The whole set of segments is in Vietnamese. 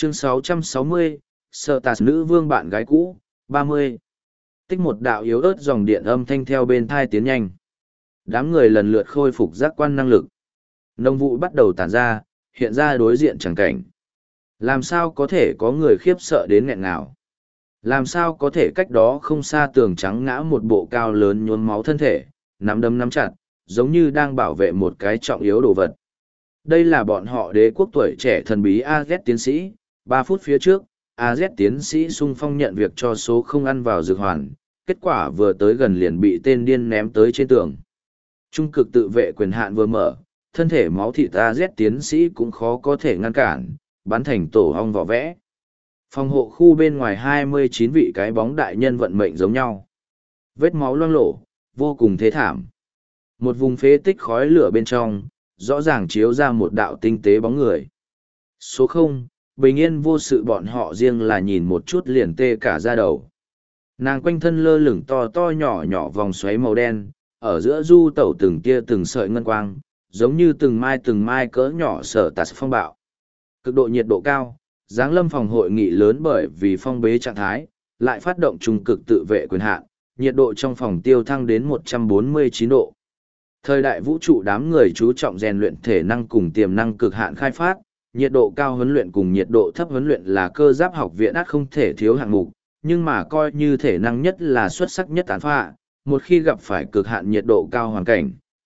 Chương 660, Sở Tạt nữ vương bạn gái cũ, 30. Tích một đạo yếu ớt dòng điện âm thanh theo bên thai tiến nhanh. Đám người lần lượt khôi phục giác quan năng lực. Nông vụ bắt đầu tản ra, hiện ra đối diện chẳng cảnh. Làm sao có thể có người khiếp sợ đến nghẹn ngào? Làm sao có thể cách đó không xa tường trắng ngã một bộ cao lớn nhuốm máu thân thể, nắm đấm nắm chặt, giống như đang bảo vệ một cái trọng yếu đồ vật. Đây là bọn họ đế quốc tuổi trẻ thần bí AZ tiến sĩ. 3 phút phía trước, AZ tiến sĩ sung phong nhận việc cho số không ăn vào dược hoàn, kết quả vừa tới gần liền bị tên điên ném tới trên tường. Trung cực tự vệ quyền hạn vừa mở, thân thể máu thịt AZ tiến sĩ cũng khó có thể ngăn cản, bắn thành tổ ong vỏ vẽ. Phòng hộ khu bên ngoài 29 vị cái bóng đại nhân vận mệnh giống nhau. Vết máu loang lổ, vô cùng thế thảm. Một vùng phế tích khói lửa bên trong, rõ ràng chiếu ra một đạo tinh tế bóng người. Số 0, bình yên vô sự bọn họ riêng là nhìn một chút liền tê cả da đầu. Nàng quanh thân lơ lửng to to nhỏ nhỏ vòng xoáy màu đen, ở giữa du tẩu từng tia từng sợi ngân quang, giống như từng mai cỡ nhỏ sở tạt phong bạo. Cực độ nhiệt độ cao, giáng lâm phòng hội nghị lớn bởi vì phong bế trạng thái, lại phát động trung cực tự vệ quyền hạn, nhiệt độ trong phòng tiêu thăng đến 149 độ. Thời đại vũ trụ đám người chú trọng rèn luyện thể năng cùng tiềm năng cực hạn khai phát, nhiệt độ cao huấn luyện cùng nhiệt độ thấp huấn luyện là cơ giáp học viện ắt không thể thiếu hạng mục, nhưng mà coi như thể năng nhất là xuất sắc nhất tán phạ, một khi gặp phải cực hạn nhiệt độ cao hoàn cảnh,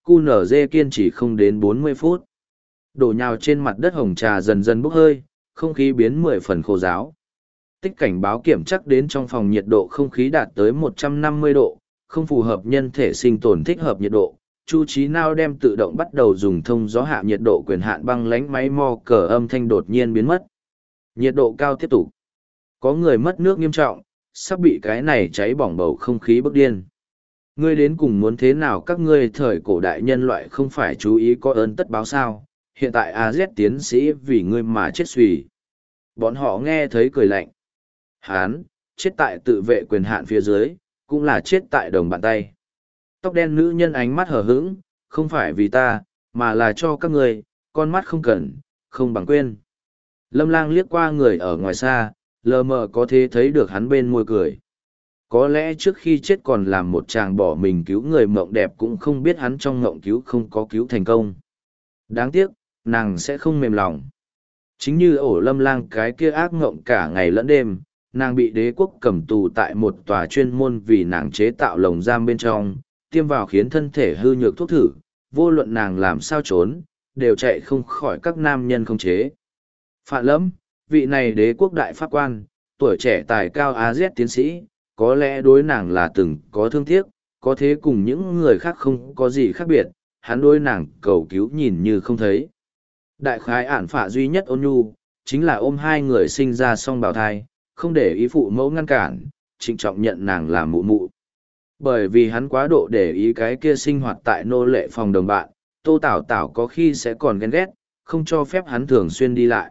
QNZ kiên trì không đến 40 phút. Đổ nhào trên mặt đất hồng trà dần dần bốc hơi, không khí biến 10 phần khô ráo. Tích cảnh báo kiểm chắc đến trong phòng nhiệt độ không khí đạt tới 150 độ, không phù hợp nhân thể sinh tồn thích hợp nhiệt độ. Chu Chí Nao đem tự động bắt đầu dùng thông gió hạ nhiệt độ quyền hạn băng lánh máy mò cờ âm thanh đột nhiên biến mất. Nhiệt độ cao tiếp tục. Có người mất nước nghiêm trọng, sắp bị cái này cháy bỏng bầu không khí bức điên. Ngươi đến cùng muốn thế nào các ngươi thời cổ đại nhân loại không phải chú ý có ơn tất báo sao, hiện tại AZ tiến sĩ vì ngươi mà chết xuỳ. Bọn họ nghe thấy cười lạnh. Hán, chết tại tự vệ quyền hạn phía dưới, cũng là chết tại đồng bàn tay. Tóc đen nữ nhân ánh mắt hờ hững, không phải vì ta, mà là cho các ngươi, con mắt không cần, không bằng quên. Lâm Lang liếc qua người ở ngoài xa, lờ mờ có thể thấy được hắn bên môi cười. Có lẽ trước khi chết còn làm một chàng bỏ mình cứu người mộng đẹp cũng không biết hắn trong mộng cứu không có cứu thành công. Đáng tiếc, nàng sẽ không mềm lòng. Chính như ổ Lâm Lang cái kia ác mộng cả ngày lẫn đêm, nàng bị đế quốc cầm tù tại một tòa chuyên môn vì nàng chế tạo lồng giam bên trong, tiêm vào khiến thân thể hư nhược thuốc thử, vô luận nàng làm sao trốn, đều chạy không khỏi các nam nhân không chế. Phạn Lâm, vị này đế quốc đại pháp quan, tuổi trẻ tài cao AZ tiến sĩ, có lẽ đối nàng là từng có thương tiếc, có thế cùng những người khác không có gì khác biệt, hắn đối nàng cầu cứu nhìn như không thấy. Đại khái ản phạ duy nhất ôn nhu, chính là ôm hai người sinh ra song bào thai, không để ý phụ mẫu ngăn cản, trịnh trọng nhận nàng làm mụ mụ. Bởi vì hắn quá độ để ý cái kia sinh hoạt tại nô lệ phòng đồng bạn, Tô Tảo Tảo có khi sẽ còn ghen ghét, không cho phép hắn thường xuyên đi lại.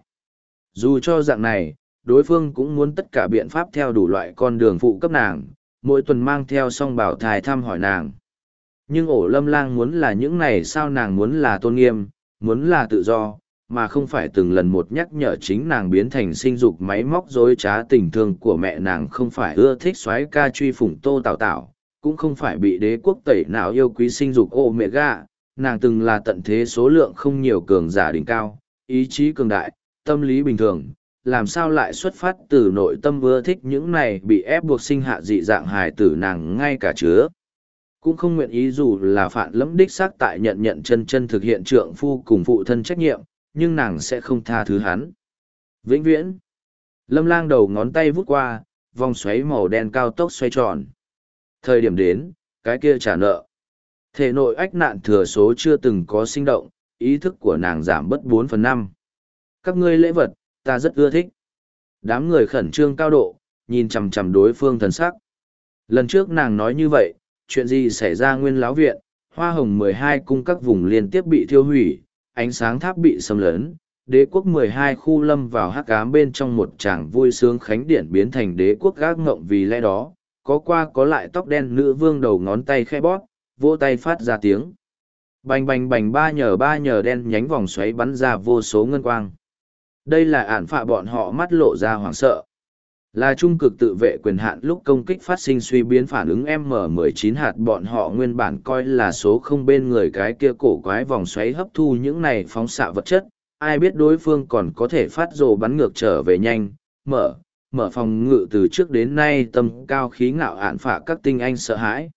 Dù cho dạng này, đối phương cũng muốn tất cả biện pháp theo đủ loại con đường phụ cấp nàng, mỗi tuần mang theo song bảo thai thăm hỏi nàng. Nhưng ổ Lâm Lang muốn là những này sao nàng muốn là tôn nghiêm, muốn là tự do, mà không phải từng lần một nhắc nhở chính nàng biến thành sinh dục máy móc dối trá tình thương của mẹ nàng, không phải ưa thích soái ca truy phủng Tô Tảo Tảo, cũng không phải bị đế quốc tẩy não yêu quý sinh dục Omega, nàng từng là tận thế số lượng không nhiều cường giả đỉnh cao, ý chí cường đại, tâm lý bình thường, làm sao lại xuất phát từ nội tâm ưa thích những này bị ép buộc sinh hạ dị dạng hài tử nàng ngay cả chứa. Cũng không nguyện ý dù là Phạn Lâm đích xác tại nhận chân thực hiện trượng phu cùng phụ thân trách nhiệm, nhưng nàng sẽ không tha thứ hắn. Vĩnh viễn. Lâm Lang đầu ngón tay vút qua, vòng xoáy màu đen cao tốc xoay tròn. Thời điểm đến, cái kia trả nợ. Thể nội ách nạn thừa số chưa từng có sinh động, ý thức của nàng giảm bớt 4/5. Các ngươi lễ vật, ta rất ưa thích. Đám người khẩn trương cao độ, nhìn chằm chằm đối phương thần sắc. Lần trước nàng nói như vậy, chuyện gì xảy ra Nguyên Lão viện, Hoa Hồng 12 cung các vùng liên tiếp bị thiêu hủy, ánh sáng tháp bị xâm lấn, đế quốc 12 khu lâm vào hắc ám bên trong một tràng vui sướng khánh điển biến thành đế quốc gác ngộng vì lẽ đó, có qua có lại tóc đen nữ vương đầu ngón tay khẽ bóp, vỗ tay phát ra tiếng. Bành bành bành ba nhờ đen nhánh vòng xoáy bắn ra vô số ngân quang. Đây là ản phạ bọn họ mắt lộ ra hoảng sợ. Là trung cực tự vệ quyền hạn lúc công kích phát sinh suy biến phản ứng M19 hạt bọn họ nguyên bản coi là số không bên người cái kia cổ quái vòng xoáy hấp thu những này phóng xạ vật chất, ai biết đối phương còn có thể phát rồ bắn ngược trở về nhanh, mở phòng ngự từ trước đến nay tâm cao khí ngạo ạn phả các tinh anh sợ hãi.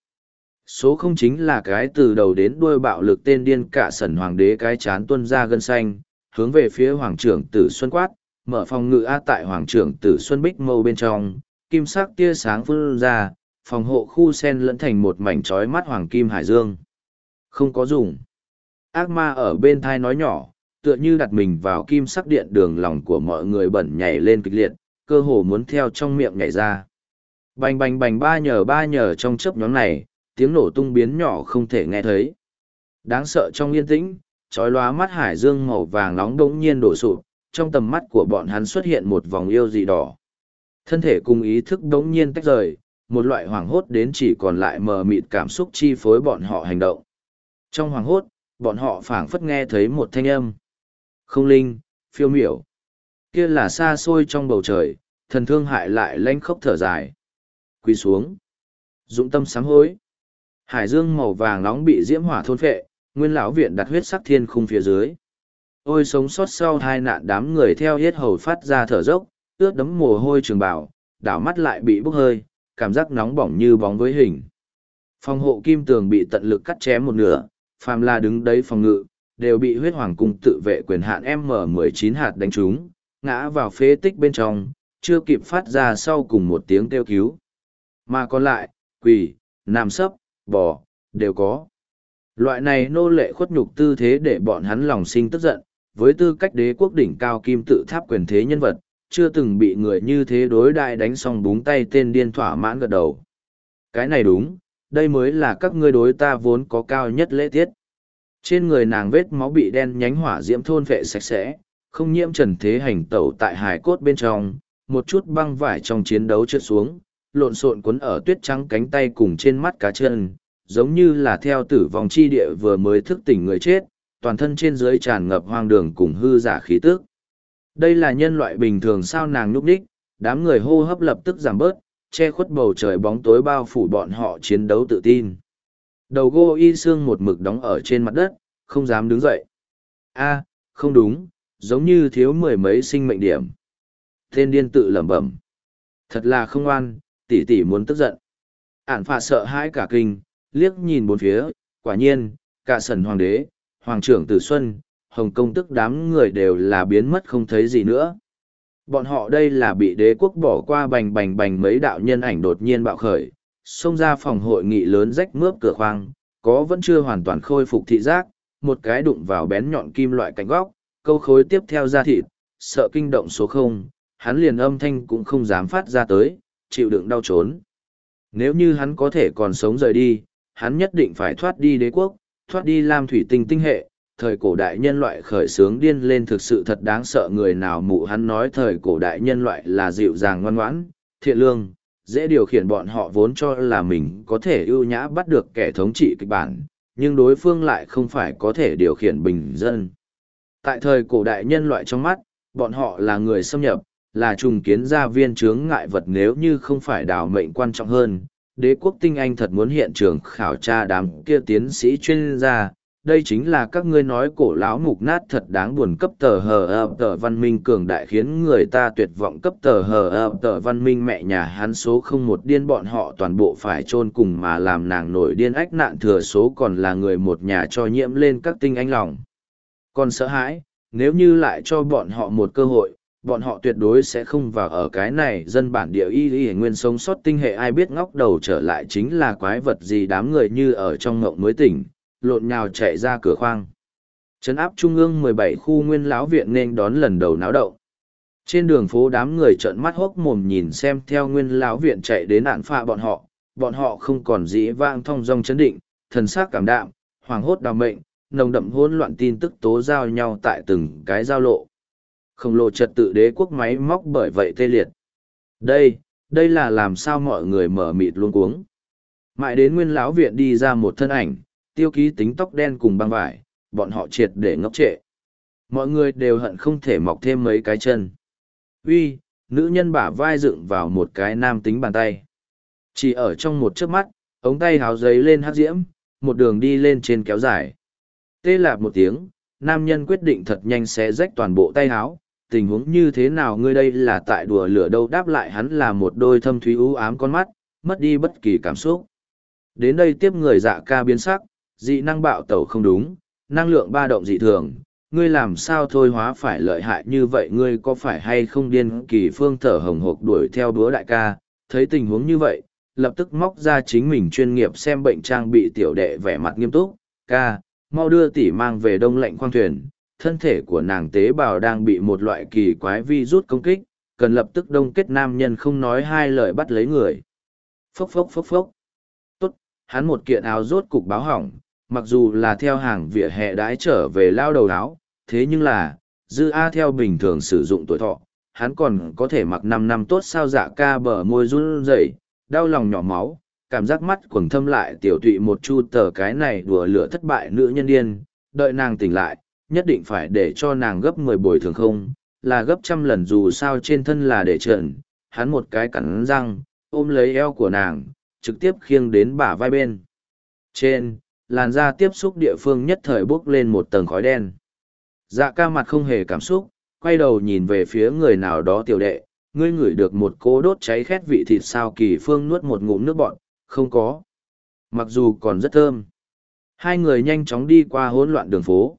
Số không chính là cái từ đầu đến đuôi bạo lực tên điên cả sẩn hoàng đế cái chán tuân ra gân xanh, hướng về phía hoàng trưởng tử Xuân quát, mở phòng ngự A tại hoàng trưởng tử Xuân Bích mâu bên trong, kim sắc tia sáng phun ra, phòng hộ khu sen lẫn thành một mảnh trói mắt hoàng kim hải dương. Không có dùng. Ác ma ở bên thai nói nhỏ, tựa như đặt mình vào kim sắc điện đường lòng của mọi người bẩn nhảy lên kịch liệt, cơ hồ muốn theo trong miệng nhảy ra. Bành bành bành ba nhờ trong chớp nhóm này, tiếng nổ tung biến nhỏ không thể nghe thấy. Đáng sợ trong yên tĩnh, chói lóa mắt hải dương màu vàng nóng đống nhiên đổ sụp, trong tầm mắt của bọn hắn xuất hiện một vòng yêu dị đỏ. Thân thể cùng ý thức đống nhiên tách rời, một loại hoảng hốt đến chỉ còn lại mờ mịt cảm xúc chi phối bọn họ hành động. Trong hoảng hốt, bọn họ phảng phất nghe thấy một thanh âm. Không linh, phiêu miểu. Kia là xa xôi trong bầu trời, thần thương hại lại lanh khốc thở dài. Quỳ xuống. Dũng tâm sám hối. Hải dương màu vàng nóng bị diễm hỏa thôn phệ, nguyên lão viện đặt huyết sắc thiên khung phía dưới. Ôi sống sót sau hai nạn đám người theo hết hầu phát ra thở dốc, ướt đấm mồ hôi trường bào, đảo mắt lại bị bốc hơi, cảm giác nóng bỏng như bóng với hình. Phòng hộ kim tường bị tận lực cắt chém một nửa, phàm là đứng đấy phòng ngự, đều bị huyết hoàng cung tự vệ quyền hạn M19 hạt đánh trúng, ngã vào phế tích bên trong, chưa kịp phát ra sau cùng một tiếng kêu cứu. Mà còn lại, quỳ, nằm sấp, bò, đều có. Loại này nô lệ khuất nhục tư thế để bọn hắn lòng sinh tức giận, với tư cách đế quốc đỉnh cao kim tự tháp quyền thế nhân vật, chưa từng bị người như thế đối đại đánh xong búng tay tên điên thỏa mãn gật đầu. Cái này đúng, đây mới là các ngươi đối ta vốn có cao nhất lễ tiết. Trên người nàng vết máu bị đen nhánh hỏa diễm thôn vệ sạch sẽ, không nhiễm trần thế hành tẩu tại hài cốt bên trong, một chút băng vải trong chiến đấu trượt xuống, lộn xộn cuốn ở tuyết trắng cánh tay cùng trên mắt cá chân, giống như là theo tử vong chi địa vừa mới thức tỉnh người chết, toàn thân trên dưới tràn ngập hoang đường cùng hư giả khí tức. Đây là nhân loại bình thường sao nàng nhúc đích, đám người hô hấp lập tức giảm bớt, che khuất bầu trời bóng tối bao phủ bọn họ chiến đấu tự tin. Đầu gô y xương một mực đóng ở trên mặt đất, không dám đứng dậy. A, không đúng, giống như thiếu mười mấy sinh mệnh điểm. Tên điên tự lẩm bẩm. Thật là không oan, tỷ tỷ muốn tức giận. Ản phạ sợ hãi cả kinh, liếc nhìn bốn phía, quả nhiên, cả sần hoàng đế, hoàng trưởng tử Xuân, Hồng Công tức đám người đều là biến mất không thấy gì nữa. Bọn họ đây là bị đế quốc bỏ qua bành bành bành mấy đạo nhân ảnh đột nhiên bạo khởi, xông ra phòng hội nghị lớn rách mướp cửa khoang, có vẫn chưa hoàn toàn khôi phục thị giác, một cái đụng vào bén nhọn kim loại cạnh góc, câu khối tiếp theo ra thịt, sợ kinh động số không, hắn liền âm thanh cũng không dám phát ra tới, chịu đựng đau trốn. Nếu như hắn có thể còn sống rời đi, hắn nhất định phải thoát đi đế quốc, thoát đi Lam Thủy Tinh tinh hệ. Thời cổ đại nhân loại khởi sướng điên lên thực sự thật đáng sợ, người nào mụ hắn nói thời cổ đại nhân loại là dịu dàng ngoan ngoãn, thiện lương, dễ điều khiển, bọn họ vốn cho là mình có thể ưu nhã bắt được kẻ thống trị kịch bản, nhưng đối phương lại không phải có thể điều khiển bình dân. Tại thời cổ đại nhân loại trong mắt, bọn họ là người xâm nhập, là trùng kiến gia viên chướng ngại vật, nếu như không phải đào mệnh quan trọng hơn. Đế quốc tinh anh thật muốn hiện trường khảo tra đám kia tiến sĩ chuyên gia, đây chính là các ngươi nói cổ lão mục nát thật đáng buồn, cấp tờ hờ tờ văn minh cường đại khiến người ta tuyệt vọng, cấp tờ hờ tờ văn minh mẹ nhà hắn số không một điên, bọn họ toàn bộ phải chôn cùng mà làm nàng nổi điên, ách nạn thừa số còn là người một nhà cho nhiễm lên các tinh anh lòng. Còn sợ hãi, nếu như lại cho bọn họ một cơ hội, bọn họ tuyệt đối sẽ không vào ở cái này dân bản địa y nguyên sống sót tinh hệ, ai biết ngóc đầu trở lại chính là quái vật gì, đám người như ở trong ngộng mới tỉnh, lộn nhào chạy ra cửa khoang. Trấn áp trung ương 17 khu nguyên lão viện nên đón lần đầu náo động. Trên đường phố đám người trợn mắt hốc mồm nhìn xem theo nguyên lão viện chạy đến ạn phạ bọn họ không còn dĩ vang thong dong chấn định, thần sắc cảm đạm, hoàng hốt đào mệnh, nồng đậm hỗn loạn tin tức tố giao nhau tại từng cái giao lộ. Khổng lồ trật tự đế quốc máy móc bởi vậy tê liệt. Đây là làm sao mọi người mở mịt luống cuống. Mãi đến nguyên lão viện đi ra một thân ảnh, tiêu ký tính tóc đen cùng băng vải, bọn họ triệt để ngốc trệ. Mọi người đều hận không thể mọc thêm mấy cái chân. Uy, nữ nhân bả vai dựng vào một cái nam tính bàn tay. Chỉ ở trong một chớp mắt, ống tay háo giấy lên hắc diễm, một đường đi lên trên kéo dài. Tê lạp một tiếng, nam nhân quyết định thật nhanh xé rách toàn bộ tay háo. Tình huống như thế nào ngươi đây là tại đùa lửa đâu, đáp lại hắn là một đôi thâm thúy u ám con mắt, mất đi bất kỳ cảm xúc. Đến đây tiếp người Dạ ca biến sắc, dị năng bạo tẩu không đúng, năng lượng ba động dị thường, ngươi làm sao thôi hóa phải lợi hại như vậy, ngươi có phải hay không điên? Kỳ Phương thở hồng hộc đuổi theo đúa đại ca, thấy tình huống như vậy, lập tức móc ra chính mình chuyên nghiệp xem bệnh trang bị, tiểu đệ vẻ mặt nghiêm túc, ca, mau đưa tỷ mang về đông lạnh khoang thuyền, thân thể của nàng tế bào đang bị một loại kỳ quái virus công kích, cần lập tức đông kết. Nam nhân không nói hai lời bắt lấy người. Phốc phốc phốc phốc. Tốt, hắn một kiện áo rốt cục báo hỏng, mặc dù là theo hàng vỉa hè đãi trở về lao đầu áo, thế nhưng là, dư A theo bình thường sử dụng tuổi thọ, hắn còn có thể mặc 5 năm tốt sao? Dạ ca bờ môi run rẩy, đau lòng nhỏ máu, cảm giác mắt quầng thâm lại tiểu tụy một chu tờ, cái này đùa lửa thất bại nữ nhân điên, đợi nàng tỉnh lại, nhất định phải để cho nàng gấp 10 bồi thường, không, là gấp 100 lần, dù sao trên thân là để trần. Hắn một cái cắn răng, ôm lấy eo của nàng, trực tiếp khiêng đến bả vai bên trên, làn da tiếp xúc địa phương nhất thời bốc lên một tầng khói đen. Dạ ca mặt không hề cảm xúc, quay đầu nhìn về phía người nào đó, tiểu đệ, ngươi ngửi được một cỗ đốt cháy khét vị thịt sao? Kỳ Phương nuốt một ngụm nước bọt, không có, mặc dù còn rất thơm. Hai người nhanh chóng đi qua hỗn loạn đường phố.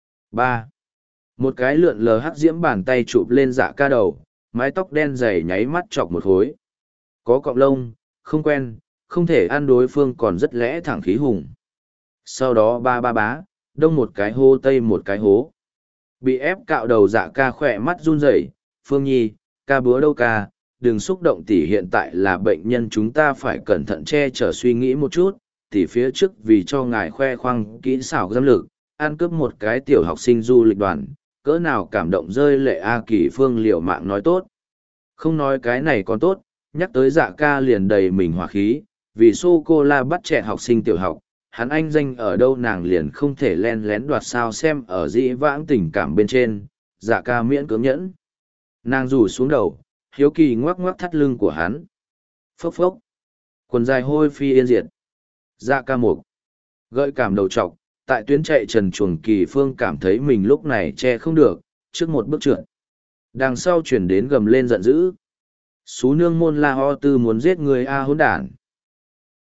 Một cái lượn lờ hắc diễm bàn tay chụp lên Dạ ca đầu, mái tóc đen dày nháy mắt chọc một khối. Có cọng lông, không quen, không thể ăn, đối phương còn rất lẽ thẳng khí hùng. Sau đó bá, đông một cái hố tây một cái hố. Bị ép cạo đầu Dạ ca khỏe mắt run rẩy. Phương Nhi, ca búa đâu ca, đừng xúc động tỷ, hiện tại là bệnh nhân, chúng ta phải cẩn thận che chở, suy nghĩ một chút. Tỷ phía trước vì cho ngài khoe khoang kỹ xảo dâm lực, ăn cướp một cái tiểu học sinh du lịch đoàn, cỡ nào cảm động rơi lệ a. Kỳ Phương liều mạng nói tốt. Không nói cái này còn tốt, nhắc tới Dạ ca liền đầy mình hỏa khí, vì sô-cô-la bắt trẻ học sinh tiểu học, hắn anh danh ở đâu nàng liền không thể len lén đoạt sao? Xem ở dĩ vãng tình cảm bên trên, Dạ ca miễn cưỡng nhẫn. Nàng rủ xuống đầu, hiếu kỳ ngoắc ngoắc thắt lưng của hắn. Phốc phốc. Quần dài hôi phi yên diệt. Dạ ca mục. Gợi cảm đầu trọc, tại tuyến chạy trần chuồng. Kỳ Phương cảm thấy mình lúc này che không được, trước một bước trượt. Đằng sau chuyển đến gầm lên giận dữ. Xú nương môn la ho tư muốn giết người a hỗn đản.